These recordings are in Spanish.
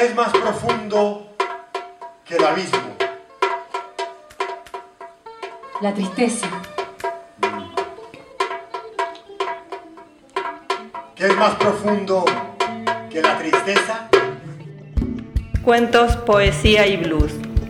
¿Qué es más profundo que el abismo? La tristeza. ¿Qué es más profundo que la tristeza? Cuentos, poesía y blues.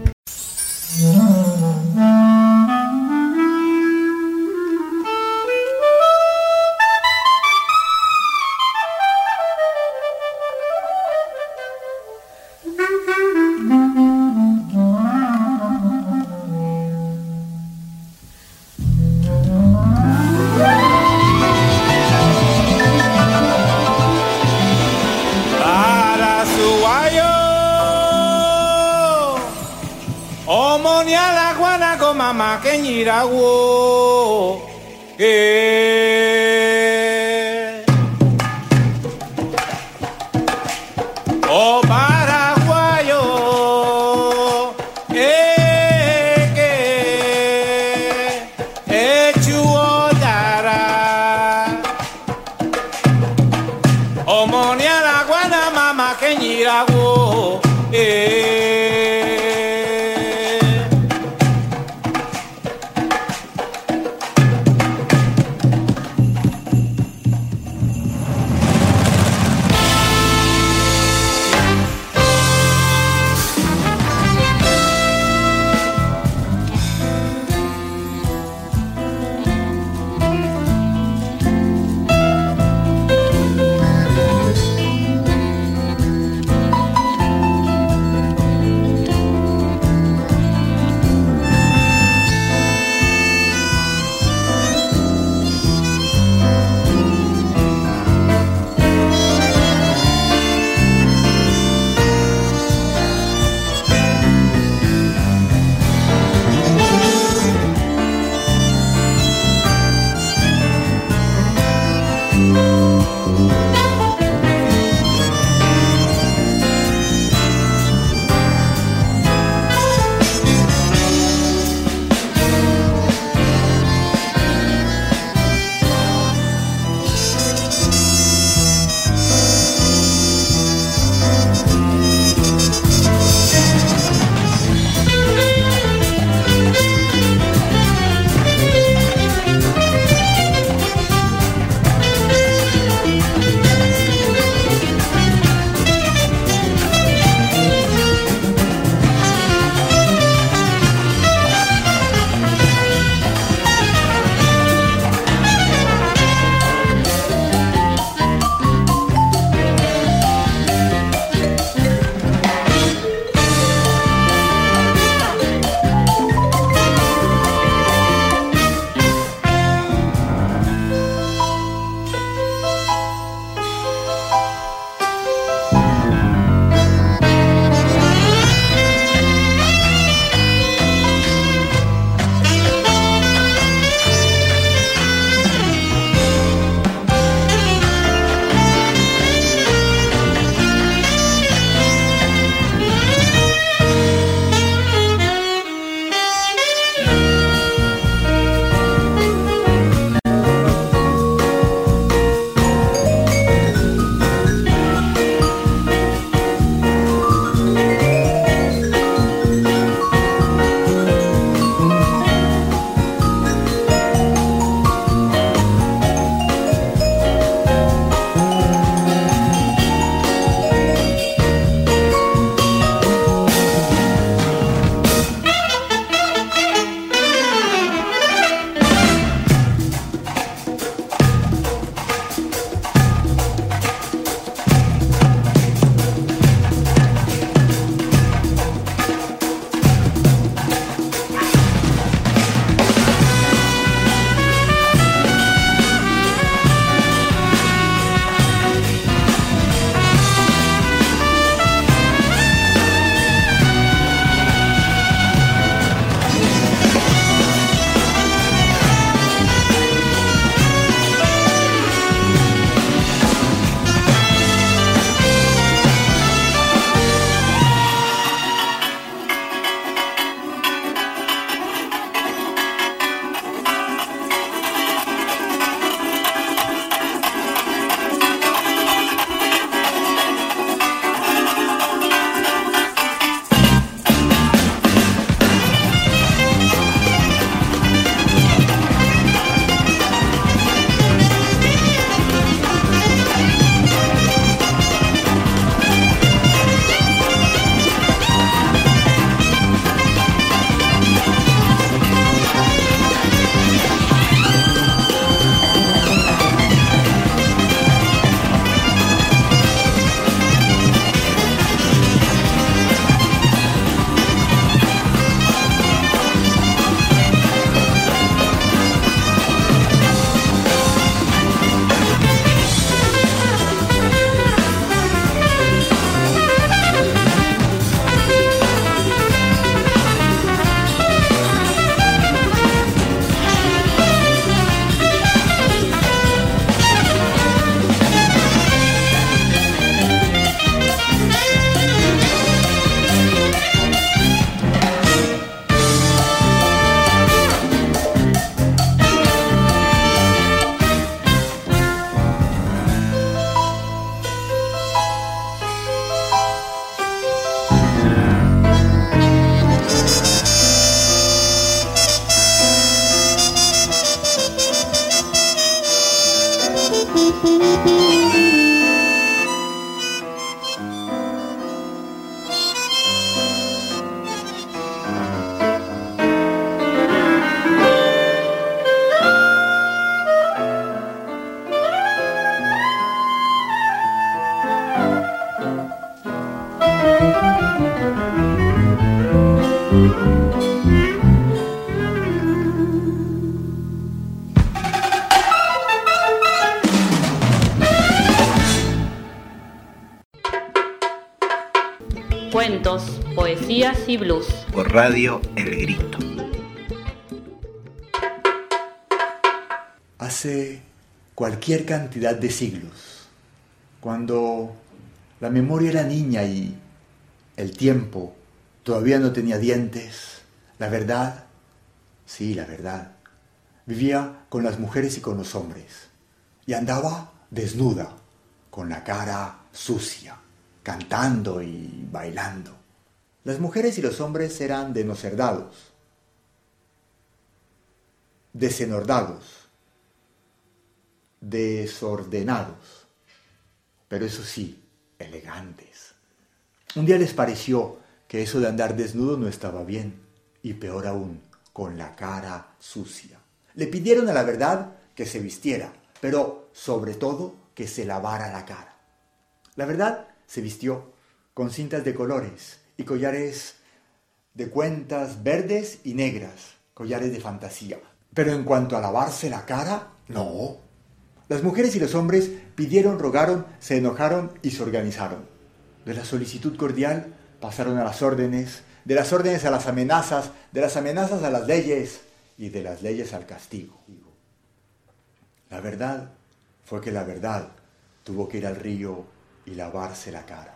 Mama kenyirawo o paraguayo chuodara o monia la guana mama kenyirawo Cuentos, poesías y blues. Por Radio El Grito. Hace cualquier cantidad de siglos, cuando la memoria era niña y el tiempo todavía no tenía dientes, la verdad, sí, la verdad, vivía con las mujeres y con los hombres y andaba desnuda, con la cara sucia, cantando y bailando. Las mujeres y los hombres eran denocerdados, desenordados, desordenados, pero eso sí, elegantes. Un día les pareció que eso de andar desnudo no estaba bien, y peor aún, con la cara sucia. Le pidieron a la verdad que se vistiera, pero sobre todo que se lavara la cara. La verdad se vistió con cintas de colores y collares de cuentas verdes y negras, collares de fantasía. Pero en cuanto a lavarse la cara, no. Las mujeres y los hombres pidieron, rogaron, se enojaron y se organizaron. De la solicitud cordial pasaron a las órdenes, de las órdenes a las amenazas, de las amenazas a las leyes y de las leyes al castigo. La verdad fue que la verdad tuvo que ir al río y lavarse la cara.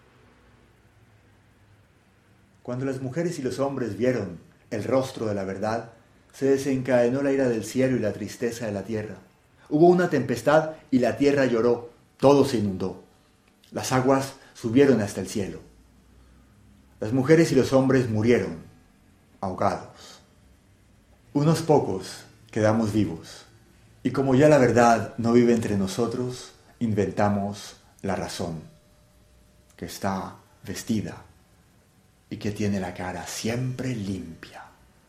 Cuando las mujeres y los hombres vieron el rostro de la verdad, se desencadenó la ira del cielo y la tristeza de la tierra. Hubo una tempestad y la tierra lloró, todo se inundó. Las aguas subieron hasta el cielo. Las mujeres y los hombres murieron, ahogados. Unos pocos quedamos vivos, y como ya la verdad no vive entre nosotros, inventamos la razón, que está vestida y que tiene la cara siempre limpia.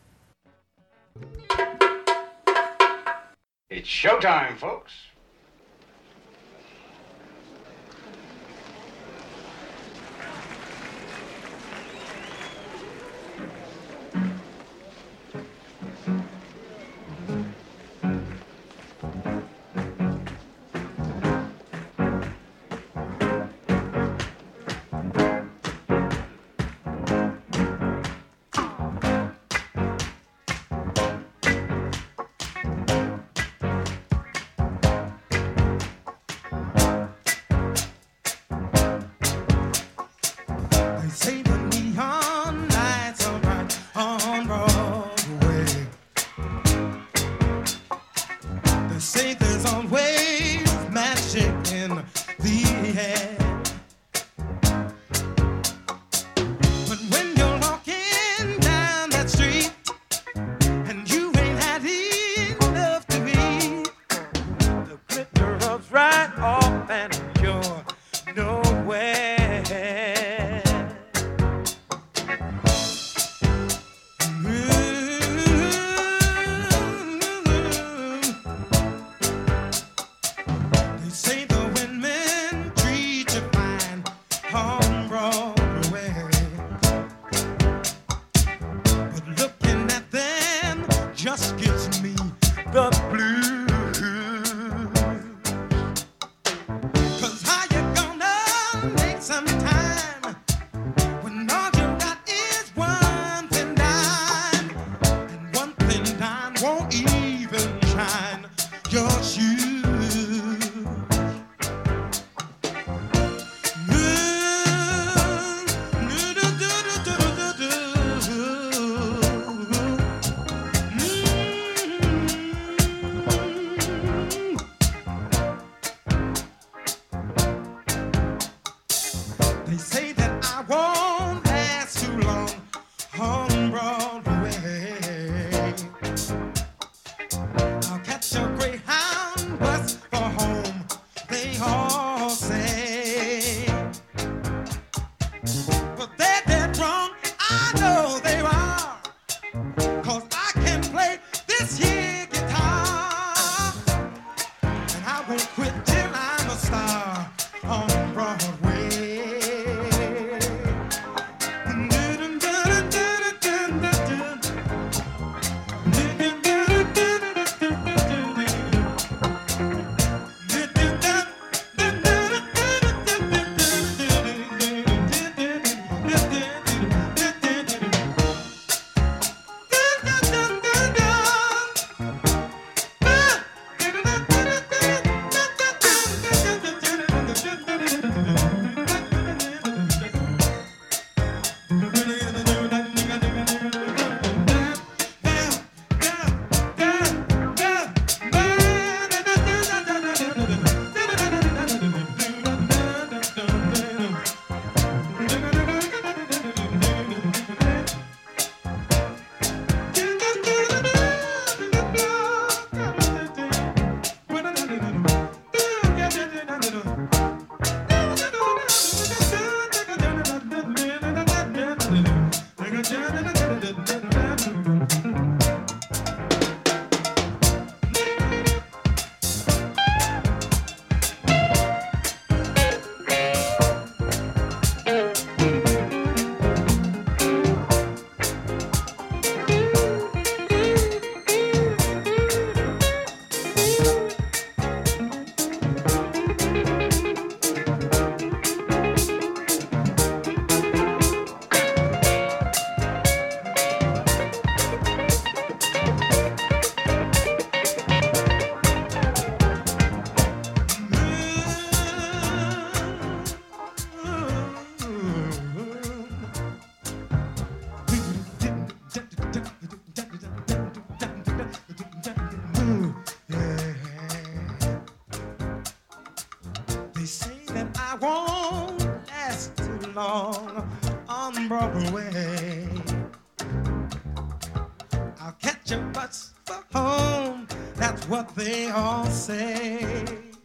It's showtime, folks. They say that I won't last too long on Broadway. I'll catch a bus for home, that's what they all say.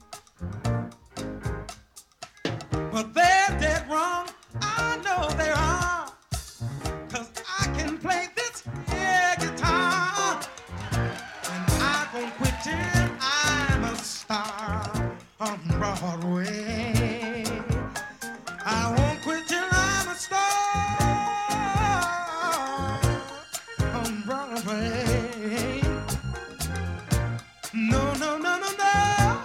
But they're dead wrong, I know they are, 'cause I can play this here guitar, and I won't quit till I'm a star on Broadway. I won't quit till I'm a star on Broadway. No, no, no, no, no.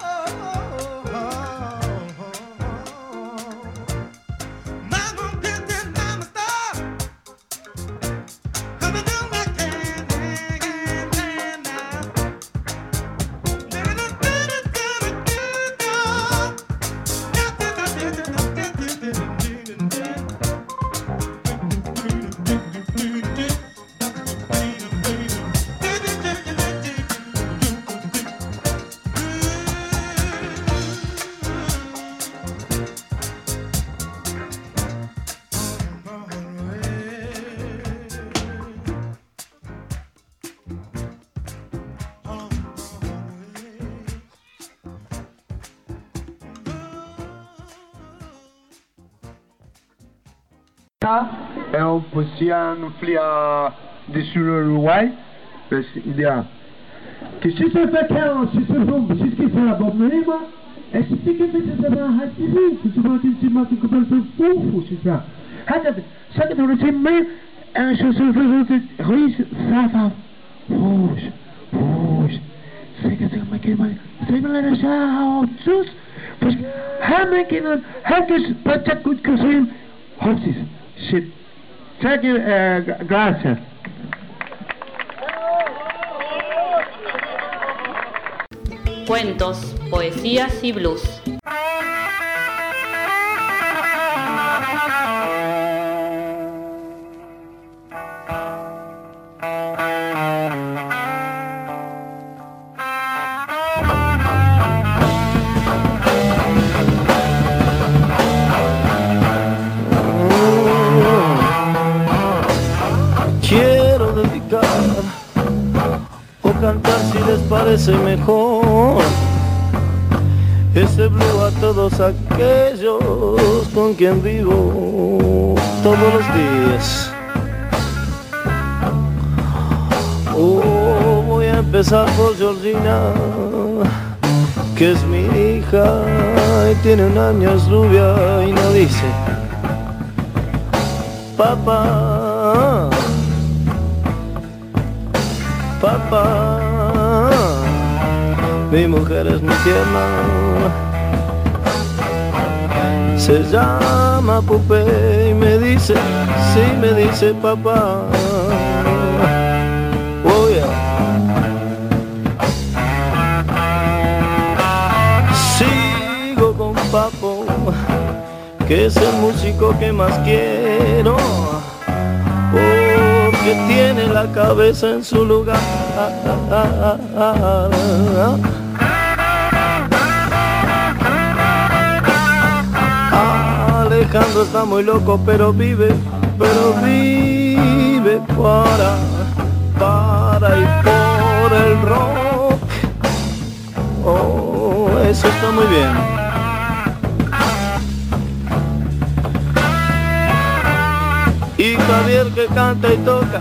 Not gonna quit till I'm a star. 'Cause I do what I can now. Eu possiamo flia di sull'Uruguay per idea che si sta facendo si sta facendo si sta facendo e si sta facendo si sta facendo fufu si sta hada sabe do time e so so ruis safa fush sei que tem que mais sei lá já sus pues haben können hat es patach gut gesehen horses shit. Thank you, gracias. Cuentos, poesías y blues. Quiero dedicar o cantar si les parece mejor este blue a todos aquellos con quien vivo todos los días. Voy a empezar por Georgina, que es mi hija y tiene 1 año, es rubia y no dice papá, papá. Mi mujer es muy tierna, se llama Pupe y me dice, sí, me dice papá. Oh yeah. Sigo con Papo, que es el músico que más quiero, porque tiene la cabeza en su lugar. Alejandro está muy loco, pero vive para y por el rock. Oh, eso está muy bien. Y Javier que canta y toca,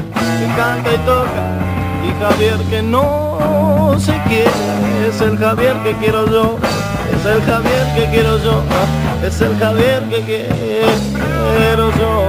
y Javier que no se quiere, es el Javier que quiero yo, es el Javier que quiero yo, es el Javier que quiero yo.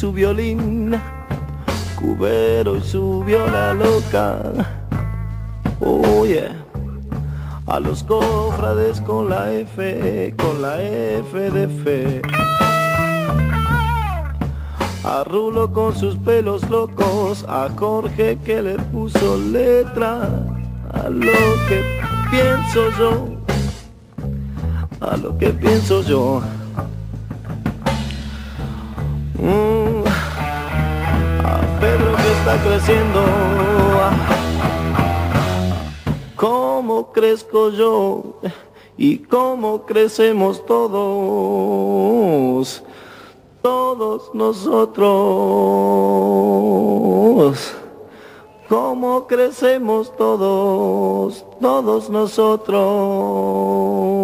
su violín, Cubero y su viola loca. Oh yeah. A los cofrades con la F de fe. A Rulo con sus pelos locos, a Jorge que le puso letra a lo que pienso yo, a lo que pienso yo. A Pedro que está creciendo, cómo crezco yo y cómo crecemos todos, todos nosotros. Cómo crecemos todos, todos nosotros.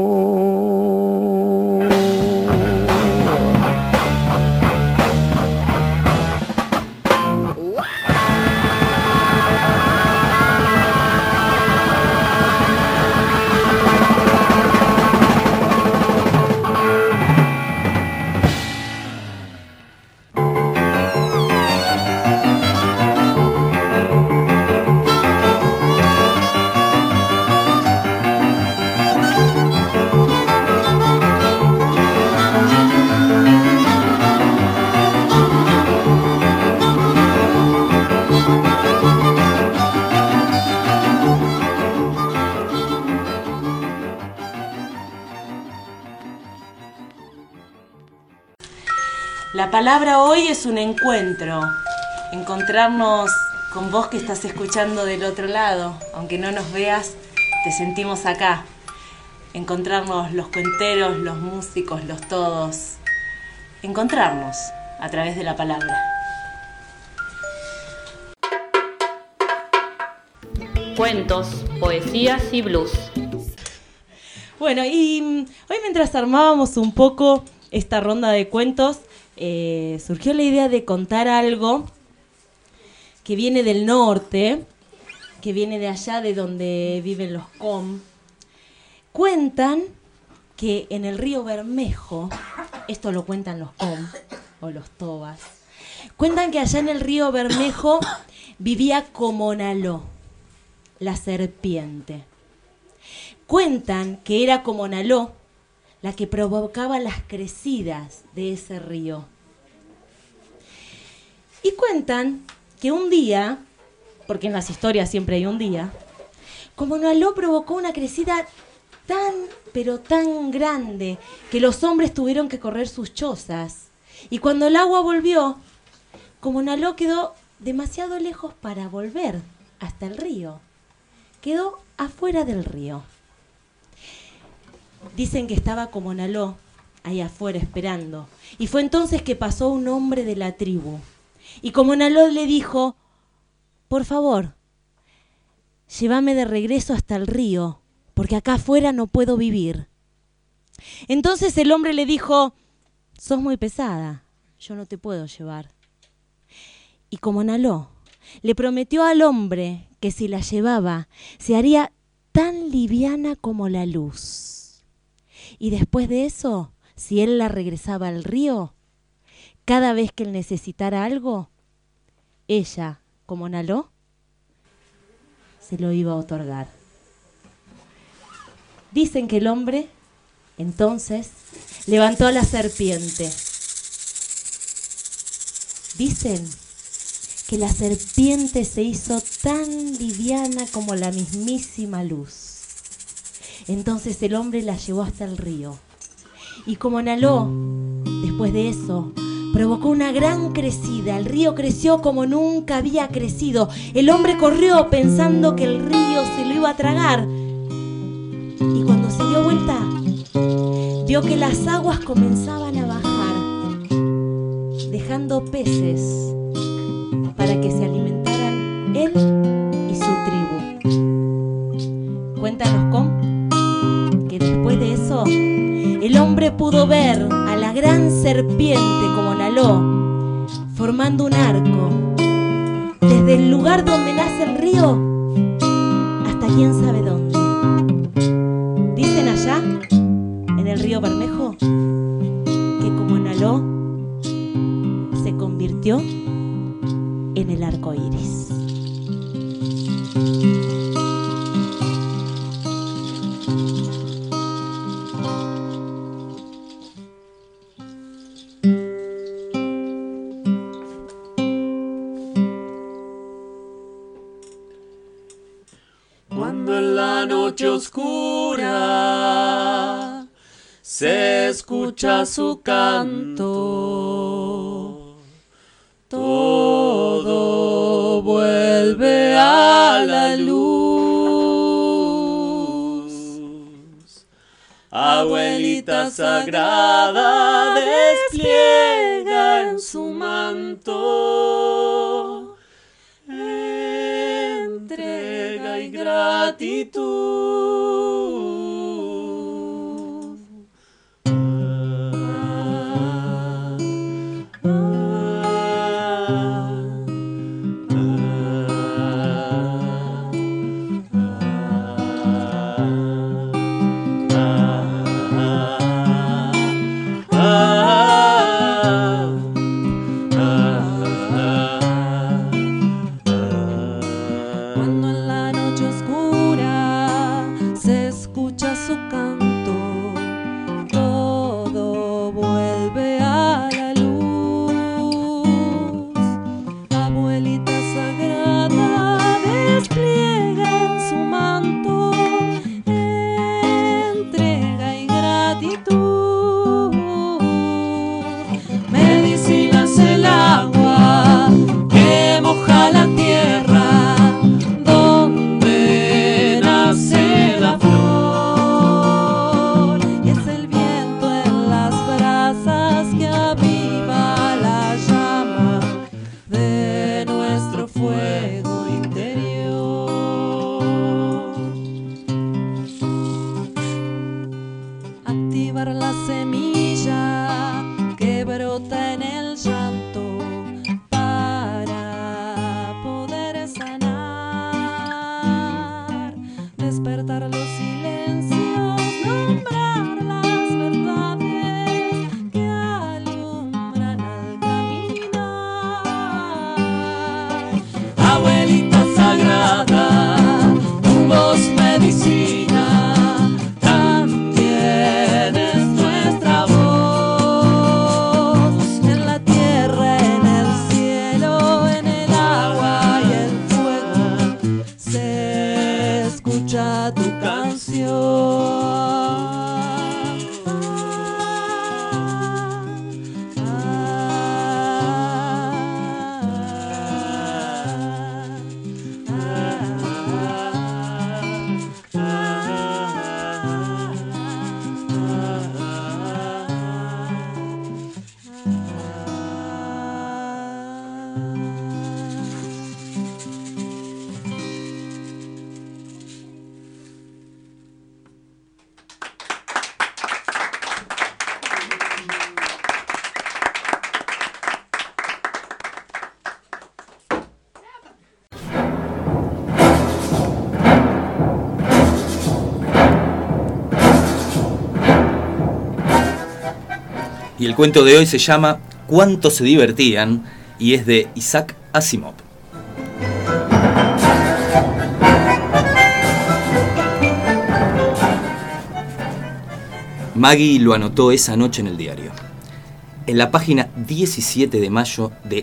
La palabra hoy es un encuentro, encontrarnos con vos que estás escuchando del otro lado, aunque no nos veas, te sentimos acá, encontrarnos los cuenteros, los músicos, los todos, encontrarnos a través de la palabra. Cuentos, poesías y blues. Bueno, y hoy mientras armábamos un poco esta ronda de cuentos, surgió la idea de contar algo que viene del norte, que viene de allá de donde viven los com. Cuentan que en el río Bermejo, esto lo cuentan los com o los tobas, cuentan que allá en el río Bermejo vivía Comonaló, la serpiente. Cuentan que era Comonaló la que provocaba las crecidas de ese río. Y cuentan que un día, porque en las historias siempre hay un día, Comonaló provocó una crecida tan, pero tan grande que los hombres tuvieron que correr sus chozas. Y cuando el agua volvió, Comonaló quedó demasiado lejos para volver hasta el río. Quedó afuera del río. Dicen que estaba Comonaló ahí afuera esperando. Y fue entonces que pasó un hombre de la tribu. Y Comonaló le dijo: por favor, llévame de regreso hasta el río, porque acá afuera no puedo vivir. Entonces el hombre le dijo: sos muy pesada, yo no te puedo llevar. Y Comonaló le prometió al hombre que si la llevaba, se haría tan liviana como la luz. Y después de eso, si él la regresaba al río, cada vez que él necesitara algo, ella, Comonaló, se lo iba a otorgar. Dicen que el hombre, entonces, levantó a la serpiente. Dicen que la serpiente se hizo tan liviana como la mismísima luz. Entonces el hombre la llevó hasta el río. Y Comonaló, después de eso, provocó una gran crecida. El río creció como nunca había crecido. El hombre corrió pensando que el río se lo iba a tragar. Y cuando se dio vuelta, vio que las aguas comenzaban a bajar, dejando peces para que se alimentaran él y su tribu. Cuéntanos cómo. Después de eso, el hombre pudo ver a la gran serpiente Comonaló formando un arco desde el lugar donde nace el río hasta quién sabe dónde. Dicen allá, en el río Bermejo, que Comonaló se convirtió convirtió en el arco iris. Cuando en la noche oscura se escucha su canto, todo vuelve a la luz. Abuelita sagrada despliega en su manto entrega y gratitud. Cuando en la noche oscura se escucha su canto, todo vuelve a la luz. Abuelita sagrada despliega en su manto entrega y gratitud. Medicina es el agua que moja la tierra donde nace la flor, y es el viento en las brasas que aviva la llama de nuestro fuego interior. Activar la semilla que brota en el llanto para poder sanar, despertar los silencios, nombrar las verdades que alumbran al caminar. Abuelita sagrada, tu voz medicina, también es nuestra voz. En la tierra, en el cielo, en el agua y el fuego, se escucha tu Y el cuento de hoy se llama ¿Cuánto se divertían? Y es de Isaac Asimov. Maggie lo anotó esa noche en el diario. En la página 17 de mayo de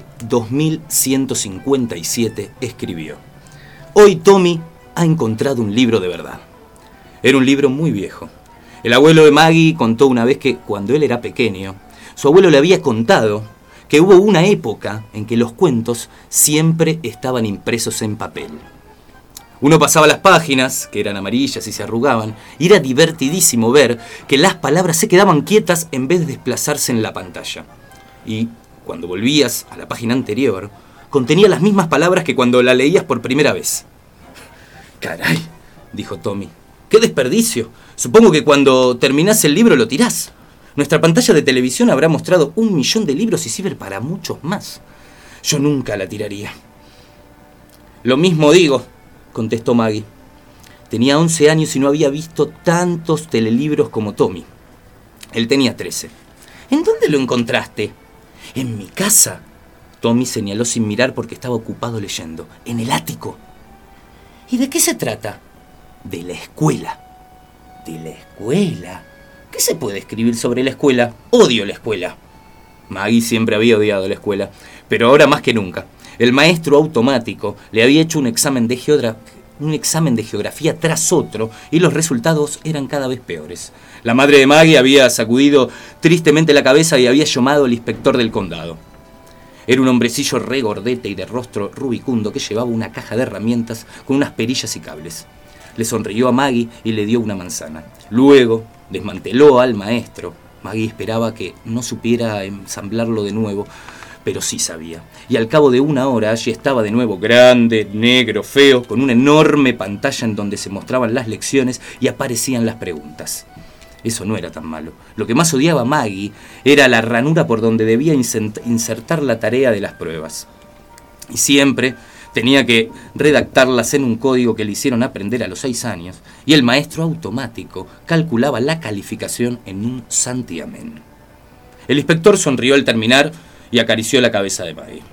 2157 escribió: Hoy Tommy ha encontrado un libro de verdad. Era un libro muy viejo. El abuelo de Maggie contó una vez que, cuando él era pequeño, su abuelo le había contado que hubo una época en que los cuentos siempre estaban impresos en papel. Uno pasaba las páginas, que eran amarillas y se arrugaban, y era divertidísimo ver que las palabras se quedaban quietas en vez de desplazarse en la pantalla. Y, cuando volvías a la página anterior, contenía las mismas palabras que cuando la leías por primera vez. «Caray», dijo Tommy, «qué desperdicio. Supongo que cuando terminás el libro lo tirás. Nuestra pantalla de televisión habrá mostrado 1 millón de libros y sirve para muchos más. Yo nunca la tiraría». «Lo mismo digo», contestó Maggie. Tenía 11 años y no había visto tantos telelibros como Tommy. Él tenía 13. «¿En dónde lo encontraste?» «En mi casa». Tommy señaló sin mirar porque estaba ocupado leyendo. ¡En el ático! ¿Y de qué se trata? De la escuela. ¿De la escuela? ¿Qué se puede escribir sobre la escuela? Odio la escuela. Maggie siempre había odiado la escuela, pero ahora más que nunca. El maestro automático le había hecho un examen de geografía tras otro y los resultados eran cada vez peores. La madre de Maggie había sacudido tristemente la cabeza y había llamado al inspector del condado. Era un hombrecillo regordete y de rostro rubicundo que llevaba una caja de herramientas con unas perillas y cables. Le sonrió a Maggie y le dio una manzana. Luego desmanteló al maestro. Maggie esperaba que no supiera ensamblarlo de nuevo, pero sí sabía. Y al cabo de una hora allí estaba de nuevo, grande, negro, feo, con una enorme pantalla en donde se mostraban las lecciones y aparecían las preguntas. Eso no era tan malo. Lo que más odiaba a Maggie era la ranura por donde debía insertar la tarea de las pruebas. Y siempre tenía que redactarlas en un código que le hicieron aprender a los 6 años, y el maestro automático calculaba la calificación en un santiamén. El inspector sonrió al terminar y acarició la cabeza de Maggie.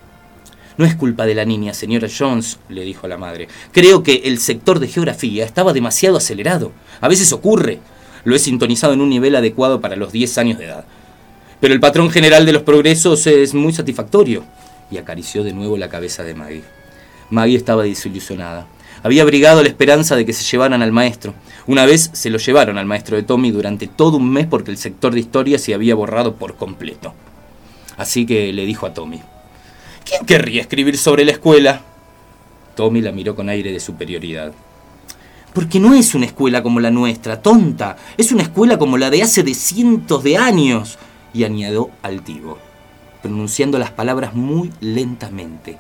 No es culpa de la niña, señora Jones, le dijo a la madre. Creo que el sector de geografía estaba demasiado acelerado. A veces ocurre. Lo he sintonizado en un nivel adecuado para los 10 años de edad. Pero el patrón general de los progresos es muy satisfactorio. Y acarició de nuevo la cabeza de Maggie. Maggie estaba desilusionada. Había abrigado la esperanza de que se llevaran al maestro. Una vez se lo llevaron al maestro de Tommy durante todo un mes porque el sector de historia se había borrado por completo. Así que le dijo a Tommy: ¿quién querría escribir sobre la escuela? Tommy la miró con aire de superioridad. Porque no es una escuela como la nuestra, tonta. Es una escuela como la de hace de cientos de años. Y añadió altivo, pronunciando las palabras muy lentamente.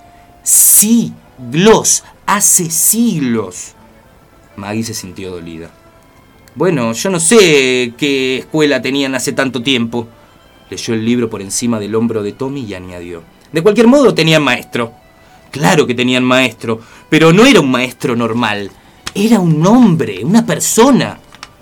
Siglos, hace siglos. Maggie se sintió dolida. Bueno, yo no sé qué escuela tenían hace tanto tiempo. Leyó el libro por encima del hombro de Tommy y añadió: de cualquier modo tenían maestro. Claro que tenían maestro, pero no era un maestro normal. Era un hombre, una persona.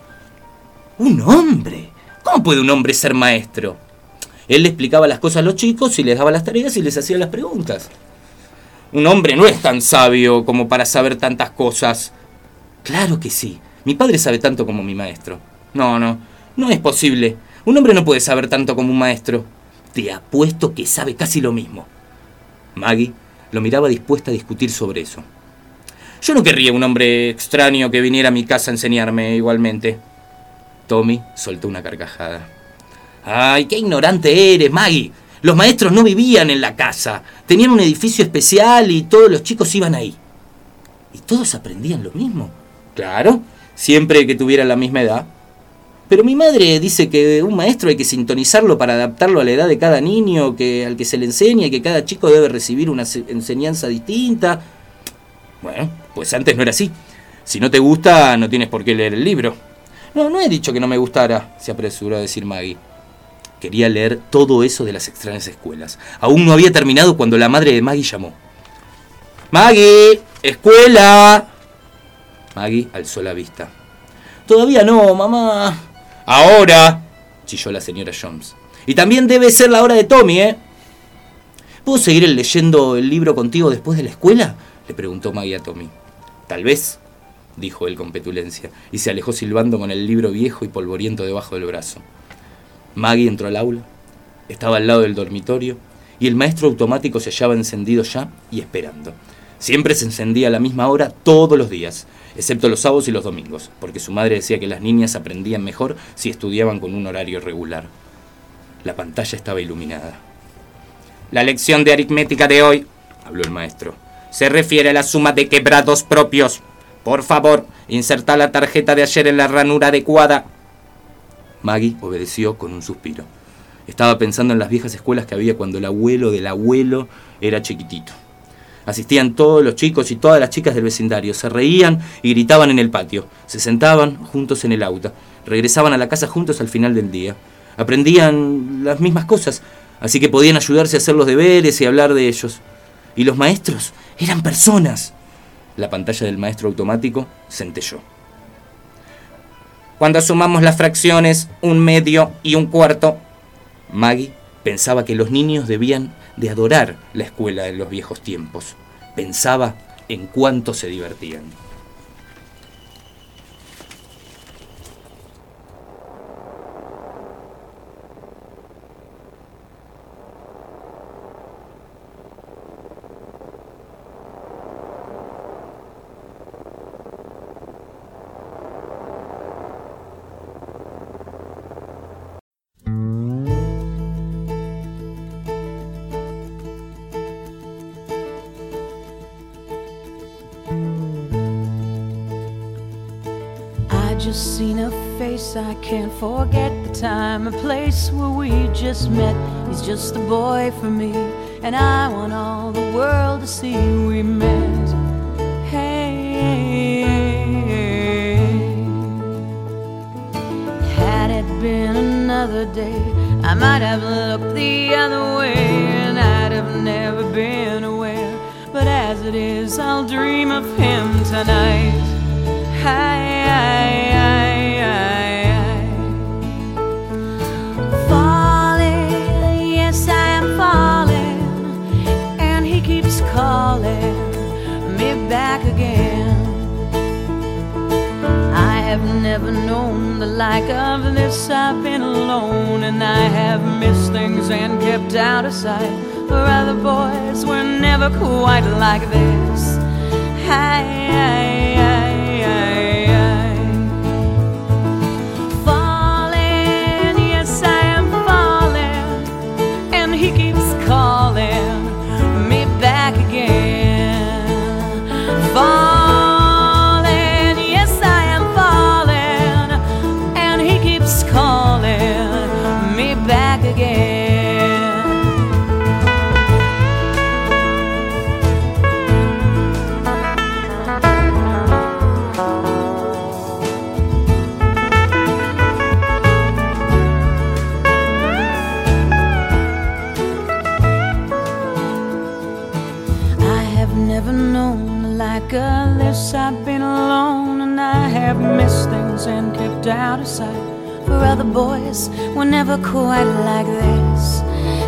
¿Un hombre? ¿Cómo puede un hombre ser maestro? Él le explicaba las cosas a los chicos y les daba las tareas y les hacía las preguntas. Un hombre no es tan sabio como para saber tantas cosas. Claro que sí. Mi padre sabe tanto como mi maestro. No es posible. Un hombre no puede saber tanto como un maestro. Te apuesto que sabe casi lo mismo. Maggie lo miraba dispuesta a discutir sobre eso. Yo no querría un hombre extraño que viniera a mi casa a enseñarme igualmente. Tommy soltó una carcajada. ¡Ay, qué ignorante eres, Maggie! Los maestros no vivían en la casa. Tenían un edificio especial y todos los chicos iban ahí. ¿Y todos aprendían lo mismo? Claro, siempre que tuvieran la misma edad. Pero mi madre dice que un maestro hay que sintonizarlo para adaptarlo a la edad de cada niño al que se le enseña y que cada chico debe recibir una enseñanza distinta. Bueno, pues antes no era así. Si no te gusta, no tienes por qué leer el libro. No he dicho que no me gustara, se apresuró a decir Maggie. Quería leer todo eso de las extrañas escuelas. Aún no había terminado cuando la madre de Maggie llamó. ¡Maggie! ¡Escuela! Maggie alzó la vista. Todavía no, mamá. ¡Ahora! Chilló la señora Jones. Y también debe ser la hora de Tommy, ¿eh? ¿Puedo seguir leyendo el libro contigo después de la escuela?, le preguntó Maggie a Tommy. Tal vez, dijo él con petulencia, y se alejó silbando con el libro viejo y polvoriento debajo del brazo. Maggie entró al aula, estaba al lado del dormitorio, y el maestro automático se hallaba encendido ya y esperando. Siempre se encendía a la misma hora todos los días, excepto los sábados y los domingos, porque su madre decía que las niñas aprendían mejor si estudiaban con un horario regular. La pantalla estaba iluminada. La lección de aritmética de hoy, habló el maestro, se refiere a la suma de quebrados propios. Por favor, inserta la tarjeta de ayer en la ranura adecuada. Maggie obedeció con un suspiro. Estaba pensando en las viejas escuelas que había cuando el abuelo del abuelo era chiquitito. Asistían todos los chicos y todas las chicas del vecindario. Se reían y gritaban en el patio. Se sentaban juntos en el auto. Regresaban a la casa juntos al final del día. Aprendían las mismas cosas, así que podían ayudarse a hacer los deberes y hablar de ellos. Y los maestros eran personas. La pantalla del maestro automático centelló. Cuando sumamos las fracciones, 1/2 y 1/4. Maggie pensaba que los niños debían de adorar la escuela de los viejos tiempos. Pensaba en cuánto se divertían. Just seen a face, I can't forget the time and place where we just met. He's just the boy for me, and I want all the world to see we met. Hey, had it been another day, I might have looked the other way, and I'd have never been aware. But as it is, I'll dream of him tonight. Falling, yes I am falling, and he keeps calling me back again. I have never known the like of this. I've been alone, and I have missed things and kept out of sight. For other boys were never quite like this. I've been alone, and I have missed things and kept out of sight. For other boys were never quite like this.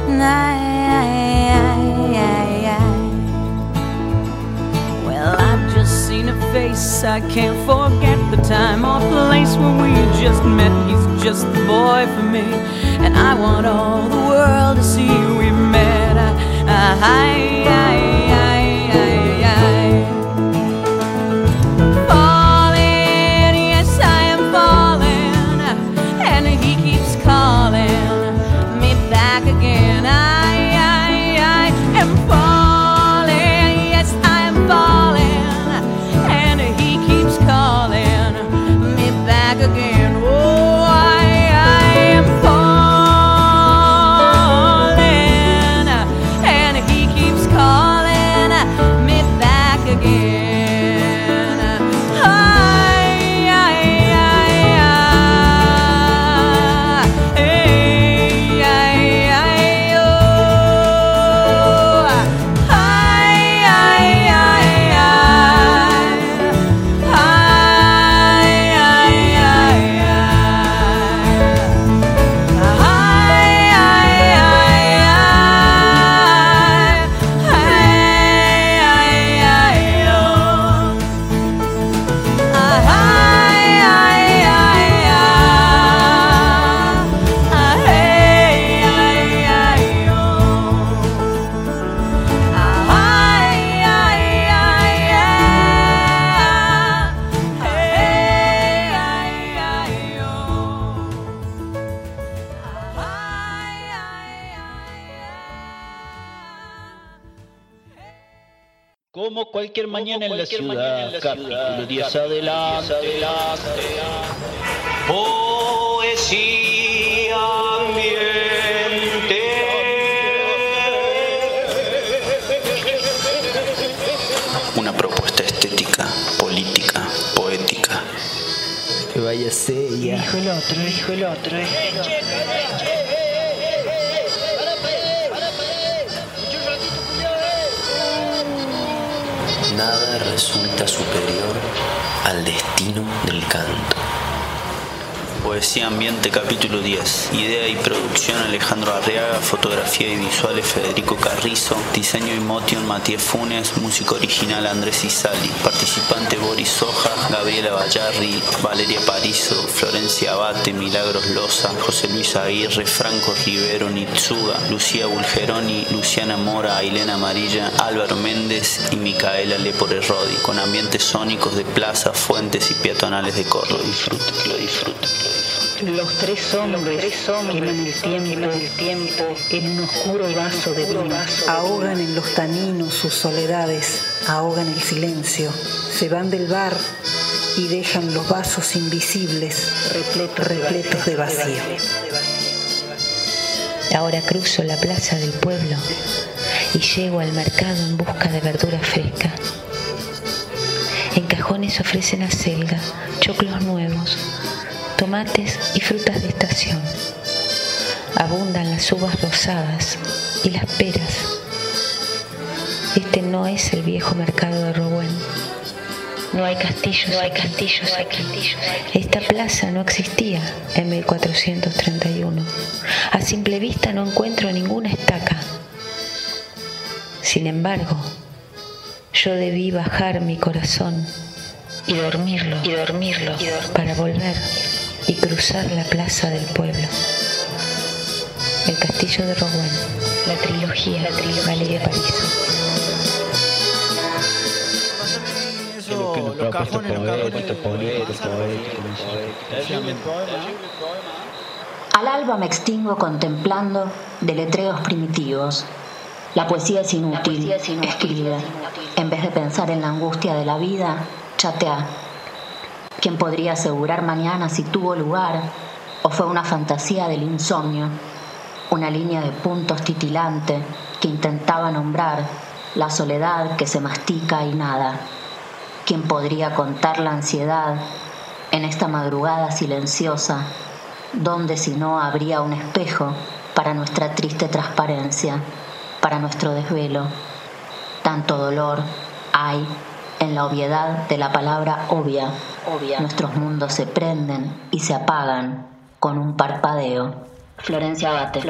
Well, I've just seen a face, I can't forget the time or place where we just met. He's just the boy for me, and I want all the world to see we met. Como cualquier mañana en la ciudad, capítulo 10 adelante. Poesía ambiente. Una propuesta estética, política, poética. Que vaya ella. Dijo el otro, dijo el otro. Nada resulta superior al destino del canto. Poesía Ambiente, capítulo 10. Idea y producción Alejandro Arriaga. Fotografía y visuales Federico Carrizo. Diseño y motion Matías Funes. Música original Andrés Isali. Participante Boris Soja, Gabriela Bayarri, Valeria Parizo, Florencia Abate, Milagros Loza, José Luis Aguirre, Franco Rivero Nitsuga, Lucía Bulgeroni, Luciana Mora, Ailena Amarilla, Álvaro Méndez y Micaela Lepore Rodi, con ambientes sónicos de plazas, fuentes y peatonales de Córdoba. Lo disfruten. Los tres hombres queman el tiempo en un oscuro vaso de vino. Ahogan en los taninos sus soledades, ahogan el silencio. Se van del bar y dejan los vasos invisibles, repletos de vacío. Ahora cruzo la plaza del pueblo y llego al mercado en busca de verdura fresca. En cajones ofrecen acelga, choclos nuevos, tomates y frutas de estación. Abundan las uvas rosadas y las peras. Este no es el viejo mercado de Rouen. No hay castillos. Esta plaza no existía en 1431. A simple vista no encuentro ninguna estaca. Sin embargo, yo debí bajar mi corazón y dormirlo para volver y cruzar la plaza del pueblo. El castillo de Rouen, la trilogía Valeria Parizo. Al alba me extingo contemplando deletreos primitivos. La poesía es inútil, escribe. En vez de pensar en la angustia de la vida, chatea. ¿Quién podría asegurar mañana si tuvo lugar o fue una fantasía del insomnio? Una línea de puntos titilante que intentaba nombrar la soledad que se mastica y nada. ¿Quién podría contar la ansiedad en esta madrugada silenciosa, donde si no habría un espejo para nuestra triste transparencia, para nuestro desvelo? Tanto dolor hay en la obviedad de la palabra obvia. Nuestros mundos se prenden y se apagan con un parpadeo. Florencia Abate.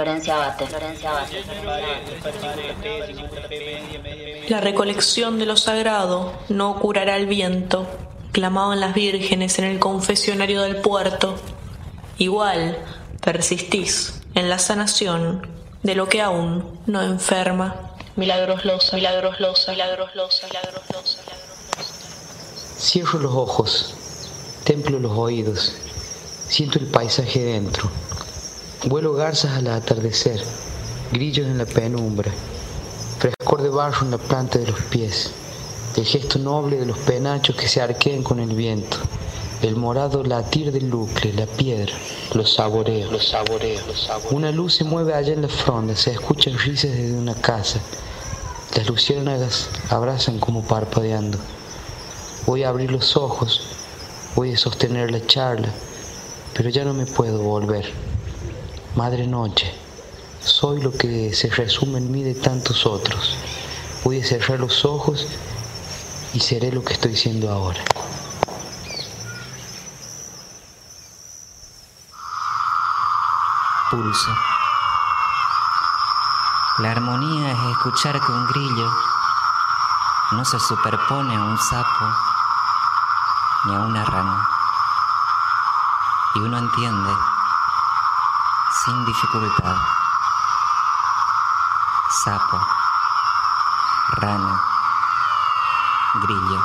La recolección de lo sagrado no curará el viento, clamaban las vírgenes en el confesionario del puerto. Igual persistís en la sanación de lo que aún no enferma. Milagros Loza. Cierro los ojos, templo los oídos, siento el paisaje dentro. Vuelo garzas al atardecer, grillos en la penumbra, frescor de barro en la planta de los pies, el gesto noble de los penachos que se arquean con el viento, el morado latir del lucle, la piedra, los saboreo. Una luz se mueve allá en la fronda, se escuchan risas desde una casa, las luciérnagas abrazan como parpadeando. Voy a abrir los ojos, voy a sostener la charla, pero ya no me puedo volver. Madre noche, soy lo que se resume en mí de tantos otros. Voy a cerrar los ojos y seré lo que estoy siendo ahora. Pulso. La armonía es escuchar que un grillo no se superpone a un sapo ni a una rana. Y uno entiende sin dificultad. Sapo, rana, grillo.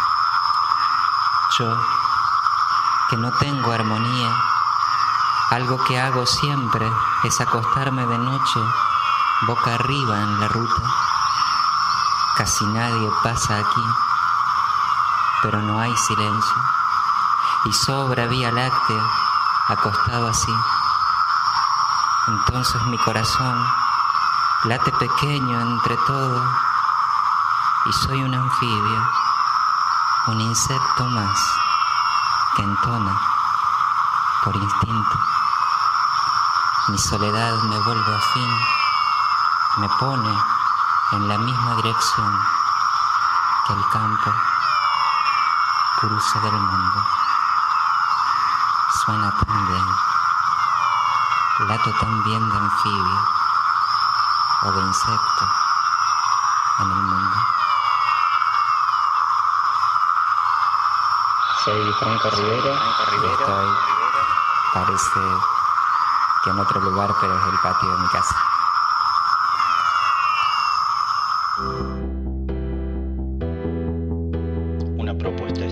Yo, que no tengo armonía, algo que hago siempre es acostarme de noche boca arriba en la ruta. Casi nadie pasa aquí, pero no hay silencio, y sobra Vía Láctea acostado así. Entonces mi corazón late pequeño entre todo, y soy un anfibio, un insecto más que entona por instinto. Mi soledad me vuelve afín, me pone en la misma dirección que el campo cruza del mundo. suena tan bien. Lato tan bien de anfibio o de insecto en el mundo. Soy Franco Rivera y estoy, parece que en otro lugar, pero es el patio de mi casa. Una propuesta.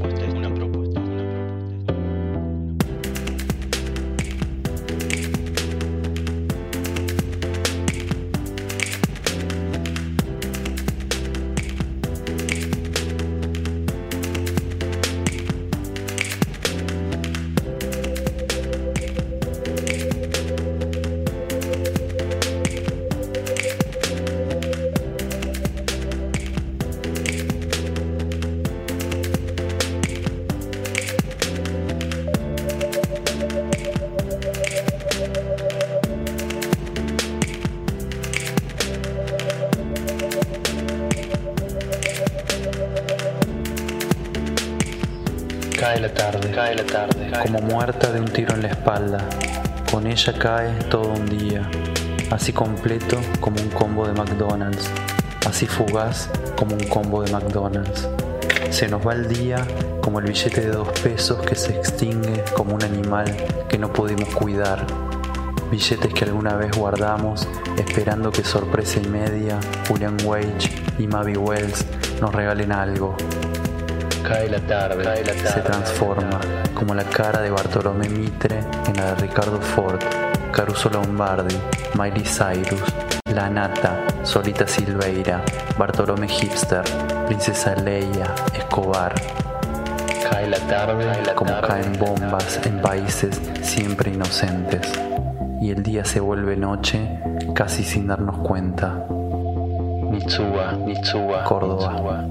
Cae la tarde, como muerta de un tiro en la espalda. Con ella cae todo un día, así completo como un combo de McDonald's, así fugaz como un combo de McDonald's. Se nos va el día como el billete de 2 pesos que se extingue como un animal que no pudimos cuidar. Billetes que alguna vez guardamos esperando que sorpresa y media, Julian Wage y Mavi Wells nos regalen algo. Cae la tarde, se transforma como la cara de Bartolomé Mitre en la de Ricardo Ford, Caruso Lombardi, Miley Cyrus, La Nata, Solita Silveira, Bartolomé Hipster, Princesa Leia, Escobar. Cae la tarde como caen bombas en países siempre inocentes. Y el día se vuelve noche casi sin darnos cuenta. Mitsuba, Córdoba.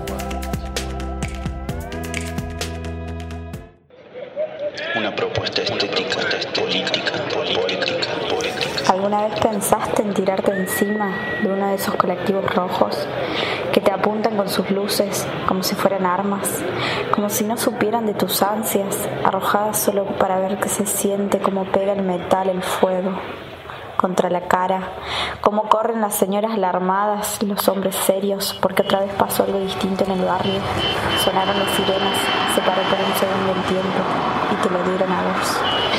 Una propuesta estética, política. ¿Alguna vez pensaste en tirarte encima de uno de esos colectivos rojos que te apuntan con sus luces como si fueran armas, como si no supieran de tus ansias, arrojadas solo para ver qué se siente, cómo pega el metal, el fuego contra la cara, cómo corren las señoras alarmadas y los hombres serios, porque otra vez pasó algo distinto en el barrio? Sonaron las sirenas, se paró por un segundo el tiempo y te lo dieron a vos.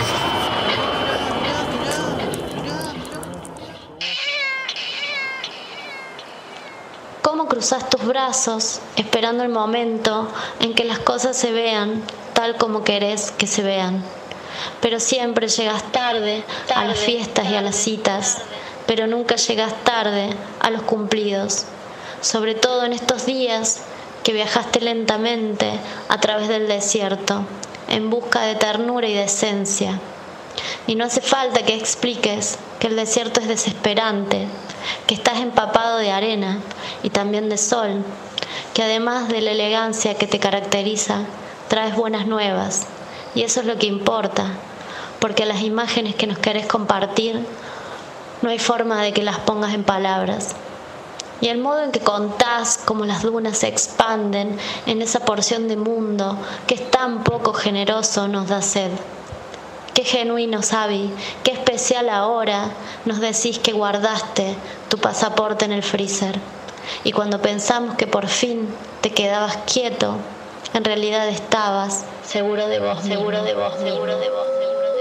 ¿Cómo cruzás tus brazos esperando el momento en que las cosas se vean tal como querés que se vean? Pero siempre llegas tarde a las fiestas y a las citas, pero nunca llegas tarde a los cumplidos. Sobre todo en estos días que viajaste lentamente a través del desierto, en busca de ternura y de esencia. Y no hace falta que expliques que el desierto es desesperante, que estás empapado de arena y también de sol, que además de la elegancia que te caracteriza, traes buenas nuevas. Y eso es lo que importa, porque las imágenes que nos querés compartir, no hay forma de que las pongas en palabras. Y el modo en que contás cómo las dunas se expanden en esa porción de mundo que es tan poco generoso nos da sed. Qué genuino, Xavi, qué especial ahora nos decís que guardaste tu pasaporte en el freezer. Y cuando pensamos que por fin te quedabas quieto, en realidad estabas seguro de vos, seguro de vos, seguro de vos.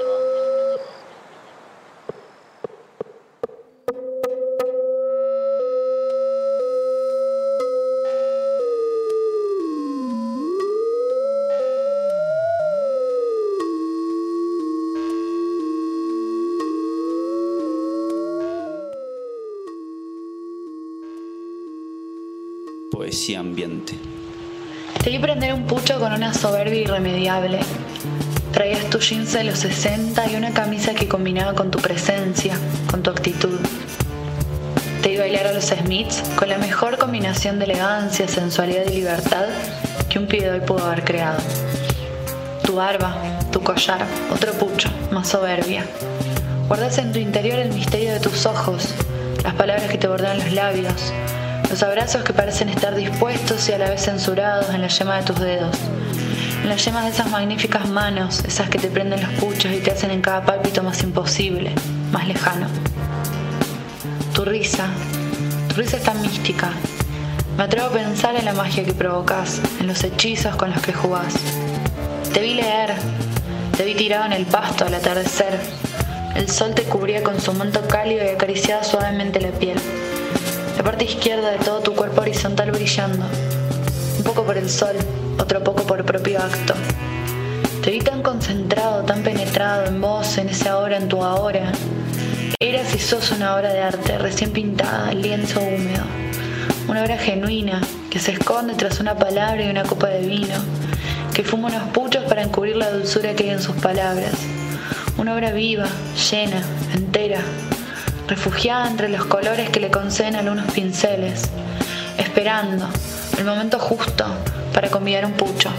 Poesía ambiente. Te vi prender un pucho con una soberbia irremediable. Traías tus jeans de los 60 y una camisa que combinaba con tu presencia, con tu actitud. Te vi bailar a los Smiths con la mejor combinación de elegancia, sensualidad y libertad que un pibe hoy pudo haber creado. Tu barba, tu collar, otro pucho, más soberbia. Guardas en tu interior el misterio de tus ojos, las palabras que te bordean los labios, los abrazos que parecen estar dispuestos y a la vez censurados en la yema de tus dedos. en las yemas de esas magníficas manos, esas que te prenden los puchos y te hacen en cada pálpito más imposible, más lejano. Tu risa es tan mística. Me atrevo a pensar en la magia que provocas, en los hechizos con los que jugás. Te vi leer, te vi tirado en el pasto al atardecer. El sol te cubría con su manto cálido y acariciaba suavemente la piel. La parte izquierda de todo tu cuerpo horizontal brillando. Un poco por el sol, otro poco por propio acto. Te vi tan concentrado, tan penetrado en vos, en ese ahora, en tu ahora. Eras y sos una obra de arte, recién pintada, lienzo húmedo. Una obra genuina, que se esconde tras una palabra y una copa de vino, que fuma unos puchos para encubrir la dulzura que hay en sus palabras. Una obra viva, llena, entera, refugiada entre los colores que le conceden algunos pinceles, esperando el momento justo para convidar un pucho.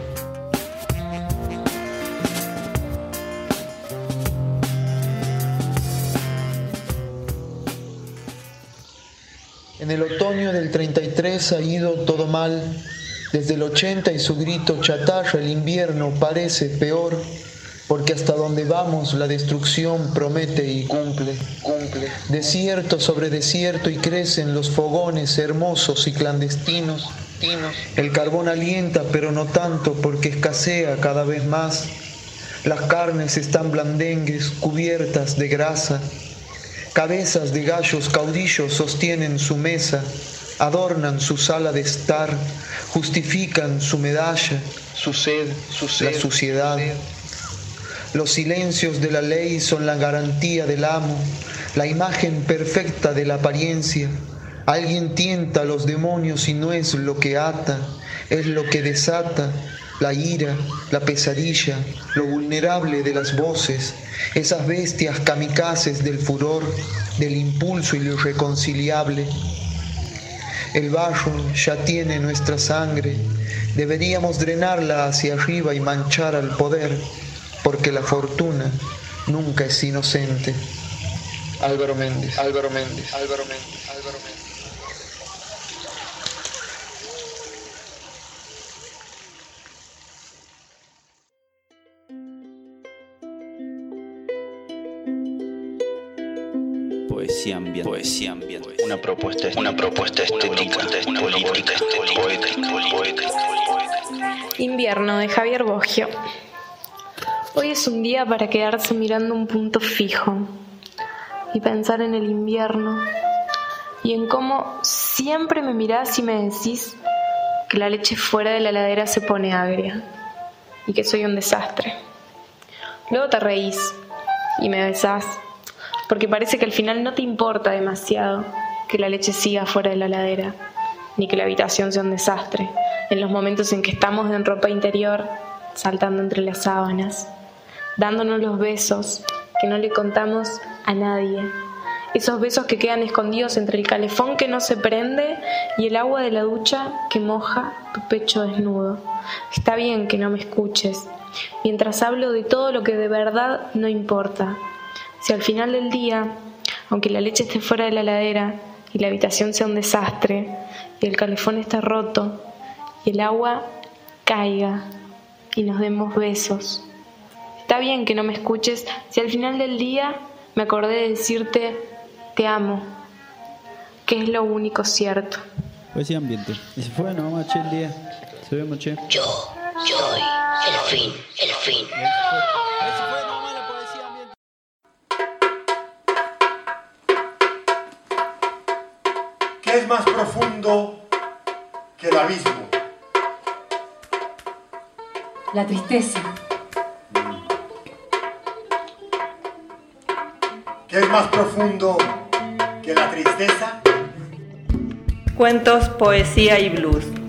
En el otoño del 33 ha ido todo mal. Desde el 80 y su grito chatarra el invierno parece peor, porque hasta donde vamos la destrucción promete y cumple. Desierto sobre desierto y crecen los fogones hermosos y clandestinos. El carbón alienta, pero no tanto, porque escasea cada vez más. Las carnes están blandengues, cubiertas de grasa. Cabezas de gallos caudillos sostienen su mesa, adornan su sala de estar, justifican su medalla, su sed, la suciedad. Los silencios de la ley son la garantía del amo, la imagen perfecta de la apariencia. Alguien tienta a los demonios y no es lo que ata, es lo que desata. La ira, la pesadilla, lo vulnerable de las voces, esas bestias kamikazes del furor, del impulso y lo irreconciliable. El barro ya tiene nuestra sangre, deberíamos drenarla hacia arriba y manchar al poder, porque la fortuna nunca es inocente. Álvaro Méndez. Poesía ambiental. Una propuesta estética, política, poética. Invierno, de Javier Boggio. Hoy es un día para quedarse mirando un punto fijo y pensar en el invierno y en cómo siempre me mirás y me decís que la leche fuera de la heladera se pone agria y que soy un desastre. Luego te reís y me besás, porque parece que al final no te importa demasiado que la leche siga fuera de la heladera, ni que la habitación sea un desastre, en los momentos en que estamos en ropa interior, saltando entre las sábanas, dándonos los besos que no le contamos a nadie, esos besos que quedan escondidos entre el calefón que no se prende y el agua de la ducha que moja tu pecho desnudo. Está bien que no me escuches, mientras hablo de todo lo que de verdad no importa. Si al final del día, aunque la leche esté fuera de la heladera y la habitación sea un desastre y el calefón está roto y el agua caiga y nos demos besos, está bien que no me escuches si al final del día me acordé de decirte te amo, que es lo único cierto. Poesía ambiente. Y se fue, no vamos a el día. Se vemos, che. Yo soy el fin. ¿Qué es más profundo que el abismo? La tristeza. ¿Qué es más profundo que la tristeza? Cuentos, poesía y blues.